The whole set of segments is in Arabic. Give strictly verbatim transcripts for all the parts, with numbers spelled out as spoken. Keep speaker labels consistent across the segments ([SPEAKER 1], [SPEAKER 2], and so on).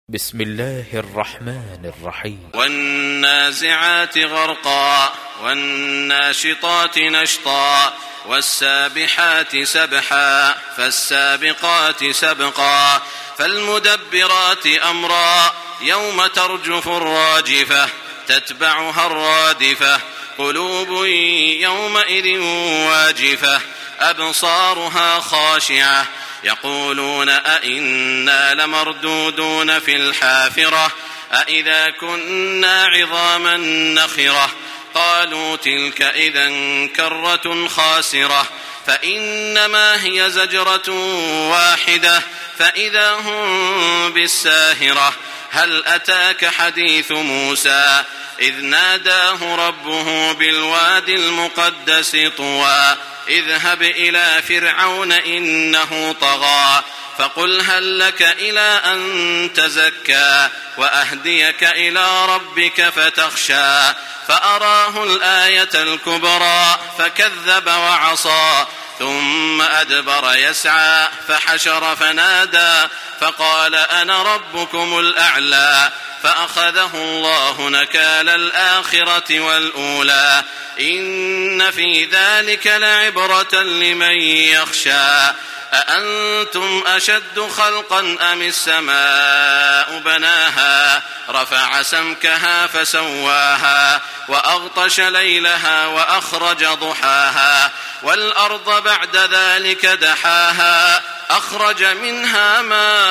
[SPEAKER 1] بسم الله الرحمن الرحيم.
[SPEAKER 2] والنازعات غرقا والناشطات نشطا والسابحات سبحا فالسابقات سبقا فالمدبرات أمرا يوم ترجف الراجفة تتبعها الرادفة قلوب يومئذ واجفة أبصارها خاشعة يقولون أئنا لمردودون في الحافرة أئذا كنا عظاما نخرة قالوا تلك إذا كرة خاسرة فإنما هي زجرة واحدة فإذا هم بالساهرة هل أتاك حديث موسى إذ ناداه ربه بالوادي المقدس طوى اذهب إلى فرعون إنه طغى فقل هل لك إلى أن تزكى وأهديك إلى ربك فتخشى فأراه الآية الكبرى فكذب وعصى ثم أدبر يسعى فحشر فنادى فقال أنا ربكم الأعلى فأخذه الله نكال الآخرة والأولى إن في ذلك لعبرة لمن يخشى أأنتم أشد خلقا أم السماء بناها رفع سمكها فسواها وأغطش ليلها وأخرج ضحاها والأرض بعد ذلك دحاها أخرج منها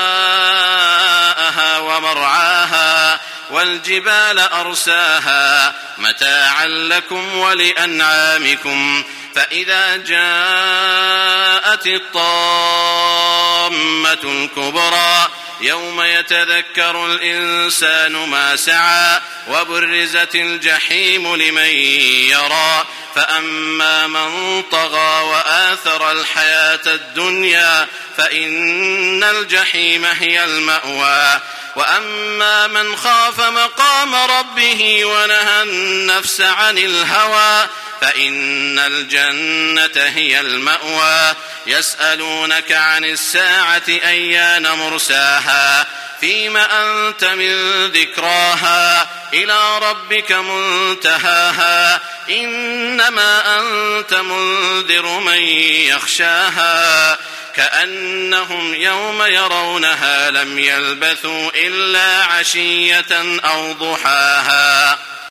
[SPEAKER 2] ماءها ومرعاها والجبال أرساها متاعا لكم ولأنعامكم فإذا جاءت الطامة الكبرى يوم يتذكر الإنسان ما سعى وبرزت الجحيم لمن يرى فأما من طغى وآثر الحياة الدنيا فإن الجحيم هي المأوى وأما من خاف مقام ربه ونهى النفس عن الهوى فإن الجنة هي المأوى يسألونك عن الساعة أيان مرساها فيم أنت من ذكراها إلى ربك منتهاها إنما أنت منذر من يخشاها كأنهم يوم يرونها لم يلبثوا إلا عشية أو ضحاها.